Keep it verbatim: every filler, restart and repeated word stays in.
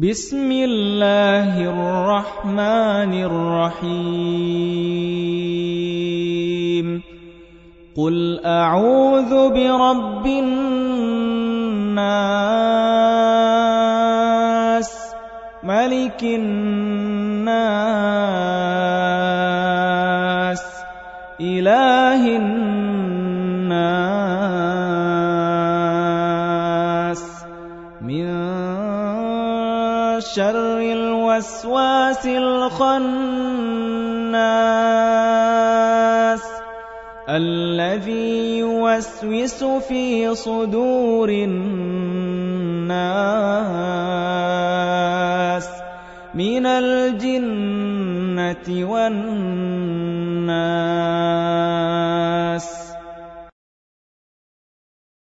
بسم الله الرحمن الرحيم قل أعوذ برب الناس ملك الناس إله الناس من شر الوسواس الخناس الذي يوسوس في صدور الناس من الجنة والناس